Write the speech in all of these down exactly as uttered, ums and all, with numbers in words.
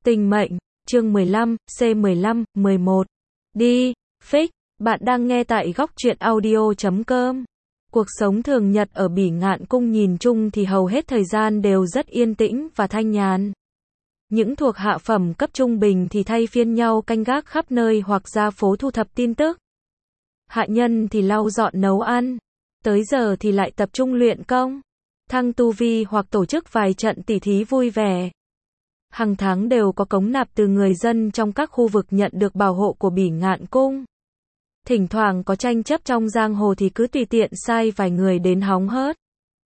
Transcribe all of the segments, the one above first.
Tình mệnh, chương mười lăm, C mười lăm, mười một. Đi, Fix, bạn đang nghe tại góc truyện audio chấm com. Cuộc sống thường nhật ở Bỉ Ngạn Cung nhìn chung thì hầu hết thời gian đều rất yên tĩnh và thanh nhàn. Những thuộc hạ phẩm cấp trung bình thì thay phiên nhau canh gác khắp nơi hoặc ra phố thu thập tin tức. Hạ nhân thì lau dọn nấu ăn. Tới giờ thì lại tập trung luyện công, thăng tu vi hoặc tổ chức vài trận tỉ thí vui vẻ. Hàng tháng đều có cống nạp từ người dân trong các khu vực nhận được bảo hộ của Bỉ Ngạn Cung. Thỉnh thoảng có tranh chấp trong giang hồ thì cứ tùy tiện sai vài người đến hóng hớt.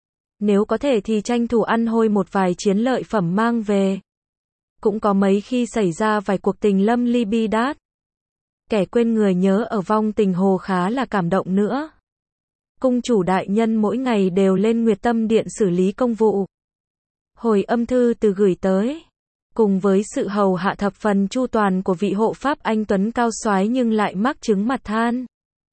Nếu có thể thì tranh thủ ăn hôi một vài chiến lợi phẩm mang về. Cũng có mấy khi xảy ra vài cuộc tình lâm ly bi đát. Kẻ quên người nhớ ở vong tình hồ khá là cảm động nữa. Cung chủ đại nhân mỗi ngày đều lên Nguyệt Tâm Điện xử lý công vụ. Hồi âm thư từ gửi tới, cùng với sự hầu hạ thập phần chu toàn của vị hộ pháp anh tuấn cao soái nhưng lại mắc chứng mặt than.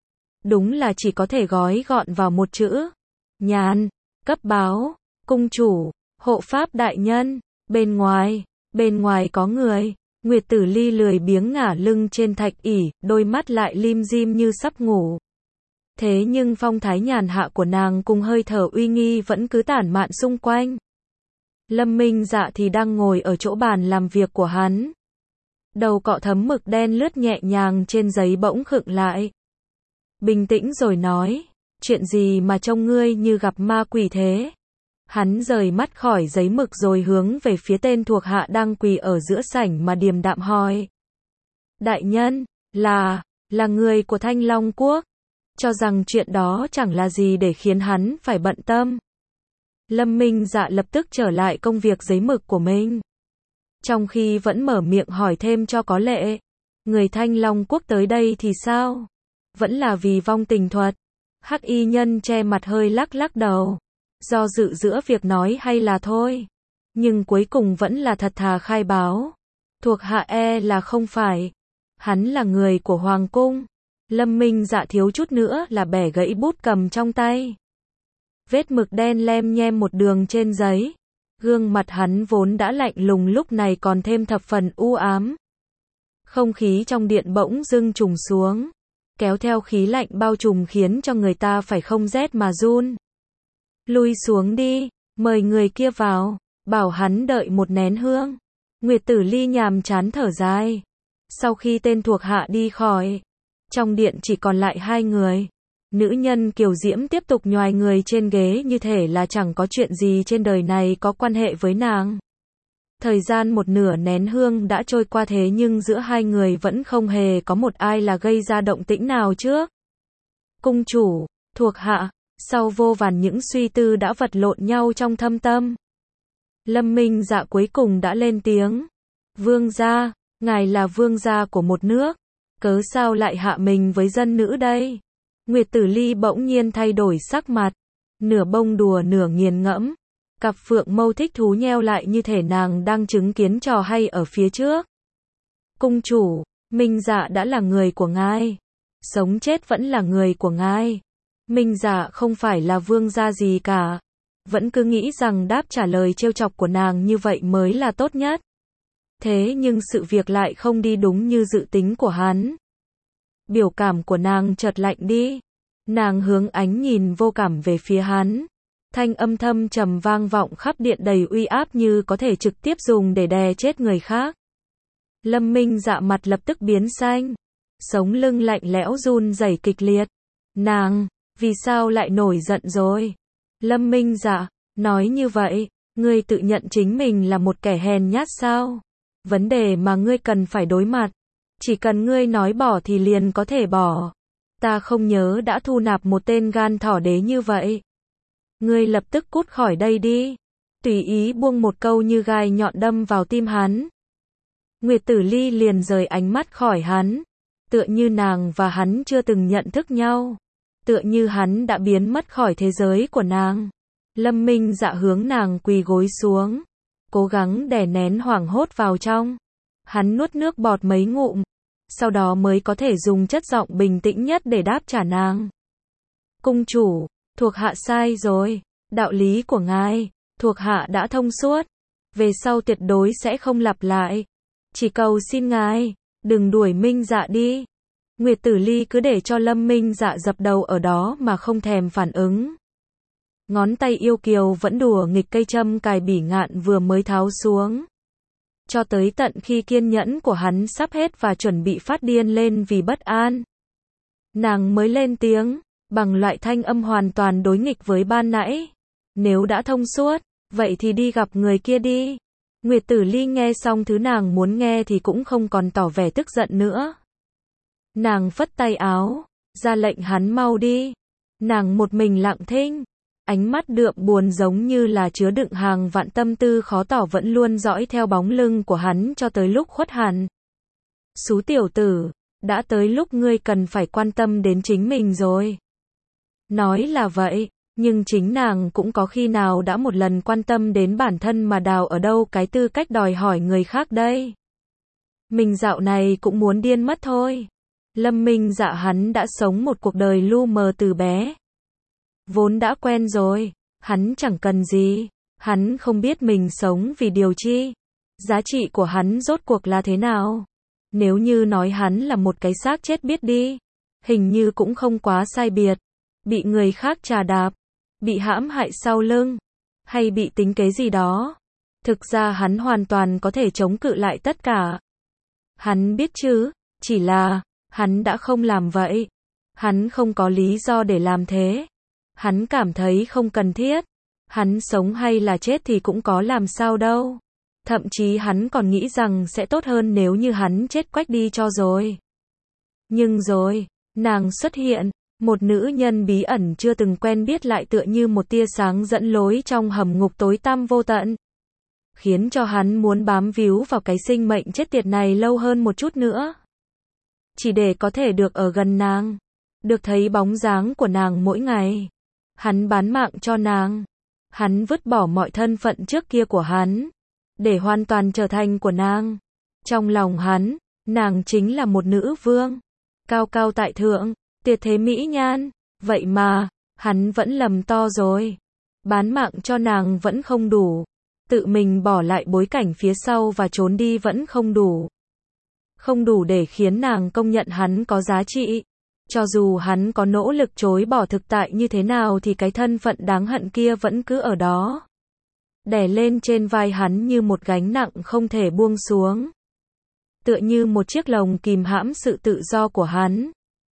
Đúng là chỉ có thể gói gọn vào một chữ: nhàn. Cấp báo, cung chủ, hộ pháp đại nhân, bên ngoài, bên ngoài có người. Nguyệt Tử Ly lười biếng ngả lưng trên thạch ỷ, đôi mắt lại lim dim như sắp ngủ. Thế nhưng phong thái nhàn hạ của nàng cùng hơi thở uy nghi vẫn cứ tản mạn xung quanh. Lâm Minh Dạ thì đang ngồi ở chỗ bàn làm việc của hắn. Đầu cọ thấm mực đen lướt nhẹ nhàng trên giấy bỗng khựng lại. Bình tĩnh rồi nói, chuyện gì mà trông ngươi như gặp ma quỷ thế? Hắn rời mắt khỏi giấy mực rồi hướng về phía tên thuộc hạ đang quỳ ở giữa sảnh mà điềm đạm hỏi. Đại nhân, là, là người của Thanh Long Quốc. Cho rằng chuyện đó chẳng là gì để khiến hắn phải bận tâm. Lâm Minh Dạ lập tức trở lại công việc giấy mực của mình. Trong khi vẫn mở miệng hỏi thêm cho có lệ. Người Thanh Long Quốc tới đây thì sao? Vẫn là vì vong tình thuật. Hắc y nhân che mặt hơi lắc lắc đầu. Do dự giữa việc nói hay là thôi. Nhưng cuối cùng vẫn là thật thà khai báo. Thuộc hạ e là không phải. Hắn là người của Hoàng Cung. Lâm Minh Dạ thiếu chút nữa là bẻ gãy bút cầm trong tay. Vết mực đen lem nhem một đường trên giấy. Gương mặt hắn vốn đã lạnh lùng lúc này còn thêm thập phần u ám. Không khí trong điện bỗng dưng trùng xuống. Kéo theo khí lạnh bao trùm khiến cho người ta phải không rét mà run. Lui xuống đi, mời người kia vào, bảo hắn đợi một nén hương. Nguyệt Tử Ly nhàm chán thở dài. Sau khi tên thuộc hạ đi khỏi, trong điện chỉ còn lại hai người. Nữ nhân kiều diễm tiếp tục nhoài người trên ghế như thể là chẳng có chuyện gì trên đời này có quan hệ với nàng. Thời gian một nửa nén hương đã trôi qua thế nhưng giữa hai người vẫn không hề có một ai là gây ra động tĩnh nào trước. Cung chủ, thuộc hạ, sau vô vàn những suy tư đã vật lộn nhau trong thâm tâm. Lâm Minh Dạ cuối cùng đã lên tiếng. Vương gia, ngài là vương gia của một nước. Cớ sao lại hạ mình với dân nữ đây? Nguyệt Tử Ly bỗng nhiên thay đổi sắc mặt. Nửa bông đùa nửa nghiền ngẫm. Cặp phượng mâu thích thú nheo lại như thể nàng đang chứng kiến trò hay ở phía trước. Cung chủ, Minh Dạ đã là người của ngài. Sống chết vẫn là người của ngài. Minh Dạ không phải là vương gia gì cả. Vẫn cứ nghĩ rằng đáp trả lời trêu chọc của nàng như vậy mới là tốt nhất. Thế nhưng sự việc lại không đi đúng như dự tính của hắn. Biểu cảm của nàng chợt lạnh đi. Nàng hướng ánh nhìn vô cảm về phía hắn. Thanh âm thâm trầm vang vọng khắp điện đầy uy áp như có thể trực tiếp dùng để đè chết người khác. Lâm Minh Dạ mặt lập tức biến xanh. Sống lưng lạnh lẽo run rẩy kịch liệt. Nàng, vì sao lại nổi giận rồi? Lâm Minh Dạ, nói như vậy, ngươi tự nhận chính mình là một kẻ hèn nhát sao? Vấn đề mà ngươi cần phải đối mặt. Chỉ cần ngươi nói bỏ thì liền có thể bỏ. Ta không nhớ đã thu nạp một tên gan thỏ đế như vậy. Ngươi lập tức cút khỏi đây đi. Tùy ý buông một câu như gai nhọn đâm vào tim hắn. Nguyệt Tử Ly liền rời ánh mắt khỏi hắn. Tựa như nàng và hắn chưa từng nhận thức nhau. Tựa như hắn đã biến mất khỏi thế giới của nàng. Lâm Minh Dạ hướng nàng quỳ gối xuống. Cố gắng đè nén hoảng hốt vào trong. Hắn nuốt nước bọt mấy ngụm. Sau đó mới có thể dùng chất giọng bình tĩnh nhất để đáp trả nàng. Cung chủ, thuộc hạ sai rồi. Đạo lý của ngài, thuộc hạ đã thông suốt. Về sau tuyệt đối sẽ không lặp lại. Chỉ cầu xin ngài, đừng đuổi Minh Dạ đi. Nguyệt Tử Ly cứ để cho Lâm Minh Dạ dập đầu ở đó mà không thèm phản ứng. Ngón tay yêu kiều vẫn đùa nghịch cây châm cài Bỉ Ngạn vừa mới tháo xuống. Cho tới tận khi kiên nhẫn của hắn sắp hết và chuẩn bị phát điên lên vì bất an, nàng mới lên tiếng, bằng loại thanh âm hoàn toàn đối nghịch với ban nãy. Nếu đã thông suốt, vậy thì đi gặp người kia đi. Nguyệt Tử Ly nghe xong thứ nàng muốn nghe thì cũng không còn tỏ vẻ tức giận nữa. Nàng phất tay áo, ra lệnh hắn mau đi. Nàng một mình lặng thinh, ánh mắt đượm buồn giống như là chứa đựng hàng vạn tâm tư khó tỏ vẫn luôn dõi theo bóng lưng của hắn cho tới lúc khuất hẳn. Xú tiểu tử, đã tới lúc ngươi cần phải quan tâm đến chính mình rồi. Nói là vậy, nhưng chính nàng cũng có khi nào đã một lần quan tâm đến bản thân mà đào ở đâu cái tư cách đòi hỏi người khác đây. Mình dạo này cũng muốn điên mất thôi. Lâm Minh Dạ hắn đã sống một cuộc đời lu mờ từ bé. Vốn đã quen rồi, hắn chẳng cần gì, hắn không biết mình sống vì điều chi. Giá trị của hắn rốt cuộc là thế nào? Nếu như nói hắn là một cái xác chết biết đi, hình như cũng không quá sai biệt. Bị người khác trà đạp, bị hãm hại sau lưng, hay bị tính kế gì đó. Thực ra hắn hoàn toàn có thể chống cự lại tất cả. Hắn biết chứ, chỉ là, hắn đã không làm vậy. Hắn không có lý do để làm thế. Hắn cảm thấy không cần thiết. Hắn sống hay là chết thì cũng có làm sao đâu. Thậm chí hắn còn nghĩ rằng sẽ tốt hơn nếu như hắn chết quách đi cho rồi. Nhưng rồi, nàng xuất hiện, một nữ nhân bí ẩn chưa từng quen biết lại tựa như một tia sáng dẫn lối trong hầm ngục tối tăm vô tận. Khiến cho hắn muốn bám víu vào cái sinh mệnh chết tiệt này lâu hơn một chút nữa. Chỉ để có thể được ở gần nàng. Được thấy bóng dáng của nàng mỗi ngày. Hắn bán mạng cho nàng. Hắn vứt bỏ mọi thân phận trước kia của hắn. Để hoàn toàn trở thành của nàng. Trong lòng hắn, nàng chính là một nữ vương. Cao cao tại thượng, tuyệt thế mỹ nhan. Vậy mà, hắn vẫn lầm to rồi. Bán mạng cho nàng vẫn không đủ. Tự mình bỏ lại bối cảnh phía sau và trốn đi vẫn không đủ. Không đủ để khiến nàng công nhận hắn có giá trị. Cho dù hắn có nỗ lực chối bỏ thực tại như thế nào thì cái thân phận đáng hận kia vẫn cứ ở đó. Đè lên trên vai hắn như một gánh nặng không thể buông xuống. Tựa như một chiếc lồng kìm hãm sự tự do của hắn.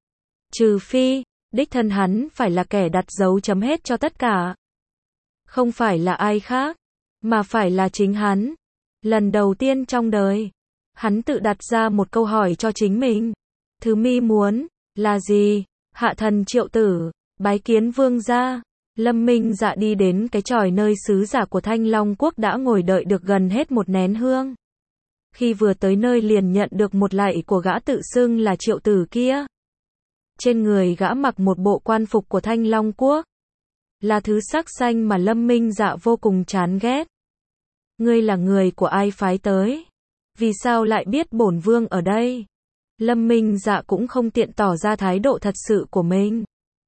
Trừ phi, đích thân hắn phải là kẻ đặt dấu chấm hết cho tất cả. Không phải là ai khác, mà phải là chính hắn. Lần đầu tiên trong đời, hắn tự đặt ra một câu hỏi cho chính mình. Thứ mi muốn, là gì? Hạ thần Triệu Tử, bái kiến vương gia. Lâm Minh Dạ đi đến cái chòi nơi sứ giả của Thanh Long Quốc đã ngồi đợi được gần hết một nén hương. Khi vừa tới nơi liền nhận được một lạy của gã tự xưng là Triệu Tử kia. Trên người gã mặc một bộ quan phục của Thanh Long Quốc. Là thứ sắc xanh mà Lâm Minh Dạ vô cùng chán ghét. Ngươi là người của ai phái tới? Vì sao lại biết bổn vương ở đây? Lâm Minh Dạ cũng không tiện tỏ ra thái độ thật sự của mình.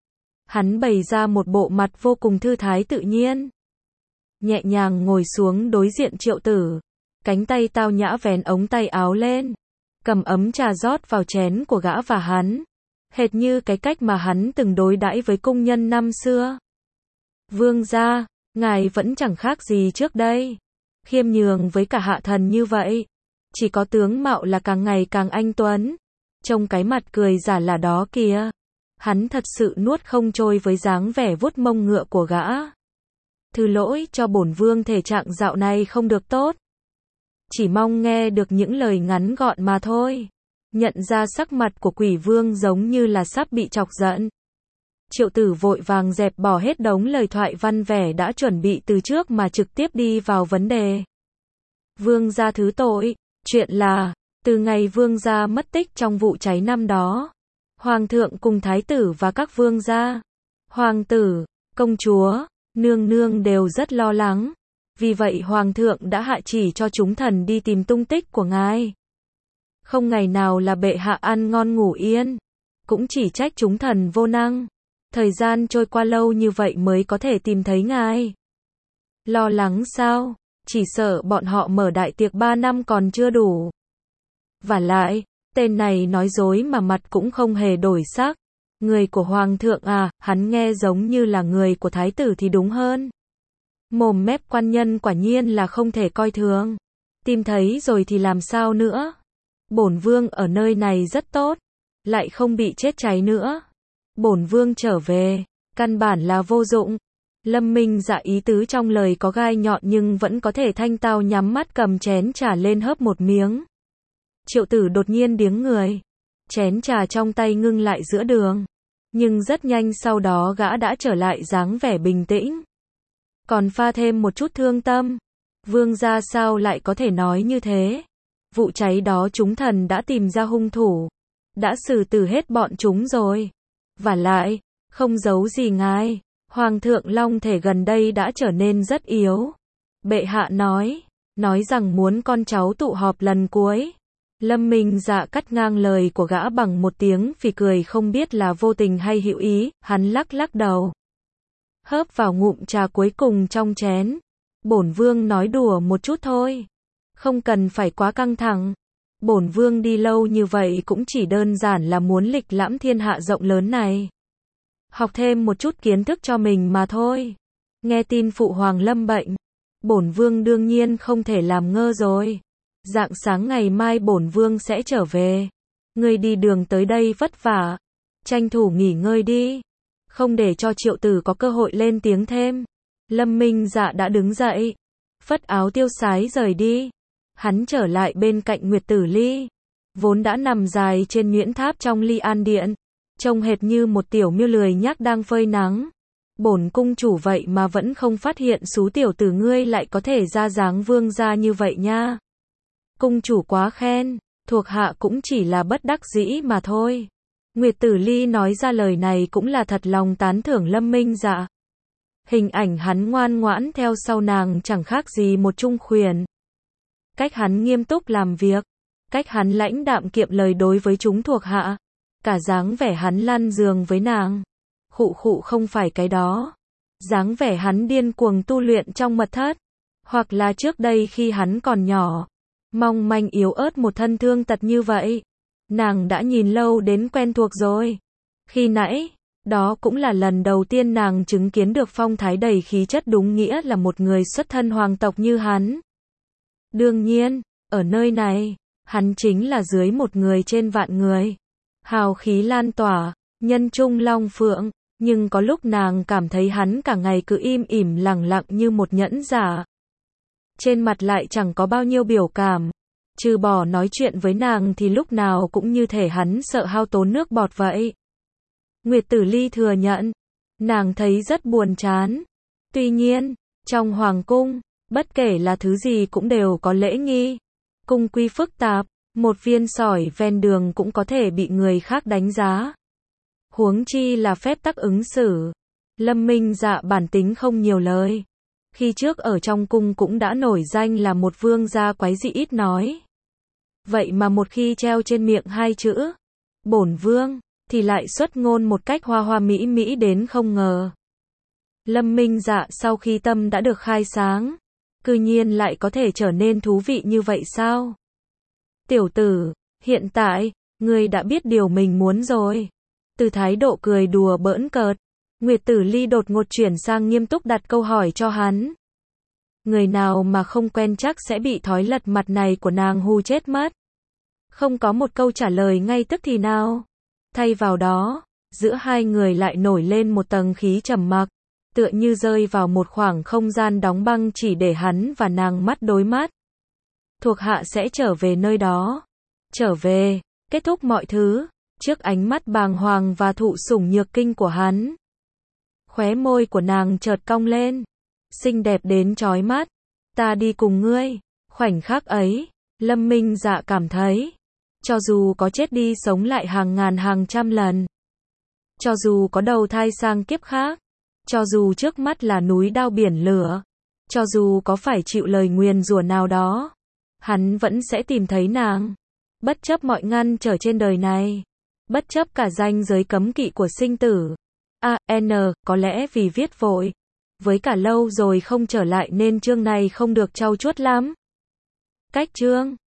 Hắn bày ra một bộ mặt vô cùng thư thái tự nhiên. Nhẹ nhàng ngồi xuống đối diện Triệu Tử. Cánh tay tao nhã vén ống tay áo lên. Cầm ấm trà rót vào chén của gã và hắn. Hệt như cái cách mà hắn từng đối đãi với cung nhân năm xưa. Vương gia, ngài vẫn chẳng khác gì trước đây. Khiêm nhường với cả hạ thần như vậy. Chỉ có tướng mạo là càng ngày càng anh tuấn. Trông cái mặt cười giả là đó kìa. Hắn thật sự nuốt không trôi với dáng vẻ vuốt mông ngựa của gã. Thứ lỗi cho bổn vương thể trạng dạo này không được tốt. Chỉ mong nghe được những lời ngắn gọn mà thôi. Nhận ra sắc mặt của quỷ vương giống như là sắp bị chọc giận. Triệu Tử vội vàng dẹp bỏ hết đống lời thoại văn vẻ đã chuẩn bị từ trước mà trực tiếp đi vào vấn đề. Vương gia thứ tội, chuyện là, từ ngày vương gia mất tích trong vụ cháy năm đó, hoàng thượng cùng thái tử và các vương gia, hoàng tử, công chúa, nương nương đều rất lo lắng. Vì vậy hoàng thượng đã hạ chỉ cho chúng thần đi tìm tung tích của ngài. Không ngày nào là bệ hạ ăn ngon ngủ yên, cũng chỉ trách chúng thần vô năng. Thời gian trôi qua lâu như vậy mới có thể tìm thấy ngài. Lo lắng sao? Chỉ sợ bọn họ mở đại tiệc ba năm còn chưa đủ. Vả lại, tên này nói dối mà mặt cũng không hề đổi sắc. Người của Hoàng thượng à, hắn nghe giống như là người của Thái tử thì đúng hơn. Mồm mép quan nhân quả nhiên là không thể coi thường. Tìm thấy rồi thì làm sao nữa? Bổn vương ở nơi này rất tốt, lại không bị chết cháy nữa. Bổn vương trở về, căn bản là vô dụng. Lâm Minh Dạ ý tứ trong lời có gai nhọn nhưng vẫn có thể thanh tao nhắm mắt cầm chén trà lên hớp một miếng. Triệu Tử đột nhiên điếng người. Chén trà trong tay ngưng lại giữa đường. Nhưng rất nhanh sau đó gã đã trở lại dáng vẻ bình tĩnh. Còn pha thêm một chút thương tâm. Vương gia sao lại có thể nói như thế? Vụ cháy đó chúng thần đã tìm ra hung thủ. Đã xử tử hết bọn chúng rồi. Vả lại, không giấu gì ngài. Hoàng thượng Long Thể gần đây đã trở nên rất yếu. Bệ hạ nói. Nói rằng muốn con cháu tụ họp lần cuối. Lâm Minh Dạ cắt ngang lời của gã bằng một tiếng phì cười không biết là vô tình hay hữu ý, hắn lắc lắc đầu. Hớp vào ngụm trà cuối cùng trong chén. Bổn vương nói đùa một chút thôi. Không cần phải quá căng thẳng. Bổn vương đi lâu như vậy cũng chỉ đơn giản là muốn lịch lãm thiên hạ rộng lớn này. Học thêm một chút kiến thức cho mình mà thôi. Nghe tin phụ hoàng lâm bệnh. Bổn vương đương nhiên không thể làm ngơ rồi. Rạng sáng ngày mai bổn vương sẽ trở về. Ngươi đi đường tới đây vất vả. Tranh thủ nghỉ ngơi đi. Không để cho Triệu Tử có cơ hội lên tiếng thêm. Lâm Minh Dạ đã đứng dậy. Phất áo tiêu sái rời đi. Hắn trở lại bên cạnh Nguyệt Tử Ly. Vốn đã nằm dài trên nhuyễn tháp trong Ly An Điện. Trông hệt như một tiểu miêu lười nhác đang phơi nắng. Bổn cung chủ vậy mà vẫn không phát hiện xú tiểu tử ngươi lại có thể ra dáng vương gia như vậy nha. Cung chủ quá khen, thuộc hạ cũng chỉ là bất đắc dĩ mà thôi. Nguyệt Tử Ly nói ra lời này cũng là thật lòng tán thưởng Lâm Minh Dạ. Hình ảnh hắn ngoan ngoãn theo sau nàng chẳng khác gì một trung khuyển. Cách hắn nghiêm túc làm việc, cách hắn lãnh đạm kiệm lời đối với chúng thuộc hạ, cả dáng vẻ hắn lăn giường với nàng. Khụ khụ không phải cái đó. Dáng vẻ hắn điên cuồng tu luyện trong mật thất, hoặc là trước đây khi hắn còn nhỏ, mong manh yếu ớt một thân thương tật như vậy. Nàng đã nhìn lâu đến quen thuộc rồi. Khi nãy, đó cũng là lần đầu tiên nàng chứng kiến được phong thái đầy khí chất đúng nghĩa là một người xuất thân hoàng tộc như hắn. Đương nhiên, ở nơi này, hắn chính là dưới một người trên vạn người. Hào khí lan tỏa, nhân trung long phượng, nhưng có lúc nàng cảm thấy hắn cả ngày cứ im ỉm lẳng lặng như một nhẫn giả. Trên mặt lại chẳng có bao nhiêu biểu cảm. Trừ bỏ nói chuyện với nàng thì lúc nào cũng như thể hắn sợ hao tốn nước bọt vậy. Nguyệt Tử Ly thừa nhận, nàng thấy rất buồn chán. Tuy nhiên, trong hoàng cung, bất kể là thứ gì cũng đều có lễ nghi. Cung quy phức tạp, một viên sỏi ven đường cũng có thể bị người khác đánh giá. Huống chi là phép tắc ứng xử. Lâm Minh Dạ bản tính không nhiều lời. Khi trước ở trong cung cũng đã nổi danh là một vương gia quái dị ít nói. Vậy mà một khi treo trên miệng hai chữ bổn vương thì lại xuất ngôn một cách hoa hoa mỹ mỹ đến không ngờ. Lâm Minh Dạ sau khi tâm đã được khai sáng, cư nhiên lại có thể trở nên thú vị như vậy sao? Tiểu tử, hiện tại, ngươi đã biết điều mình muốn rồi. Từ thái độ cười đùa bỡn cợt, Nguyệt Tử Ly đột ngột chuyển sang nghiêm túc đặt câu hỏi cho hắn. Người nào mà không quen chắc sẽ bị thói lật mặt này của nàng hù chết mất. Không có một câu trả lời ngay tức thì nào. Thay vào đó, giữa hai người lại nổi lên một tầng khí trầm mặc, tựa như rơi vào một khoảng không gian đóng băng chỉ để hắn và nàng mắt đối mắt. Thuộc hạ sẽ trở về nơi đó. Trở về, kết thúc mọi thứ, trước ánh mắt bàng hoàng và thụ sủng nhược kinh của hắn. Khóe môi của nàng chợt cong lên, xinh đẹp đến chói mắt. Ta đi cùng ngươi. Khoảnh khắc ấy, Lâm Minh Dạ cảm thấy, cho dù có chết đi sống lại hàng ngàn hàng trăm lần, cho dù có đầu thai sang kiếp khác, cho dù trước mắt là núi đao biển lửa, cho dù có phải chịu lời nguyền rủa nào đó, hắn vẫn sẽ tìm thấy nàng. Bất chấp mọi ngăn trở trên đời này, bất chấp cả ranh giới cấm kỵ của sinh tử. A N, có lẽ vì viết vội, với cả lâu rồi không trở lại nên chương này không được trau chuốt lắm. Cách chương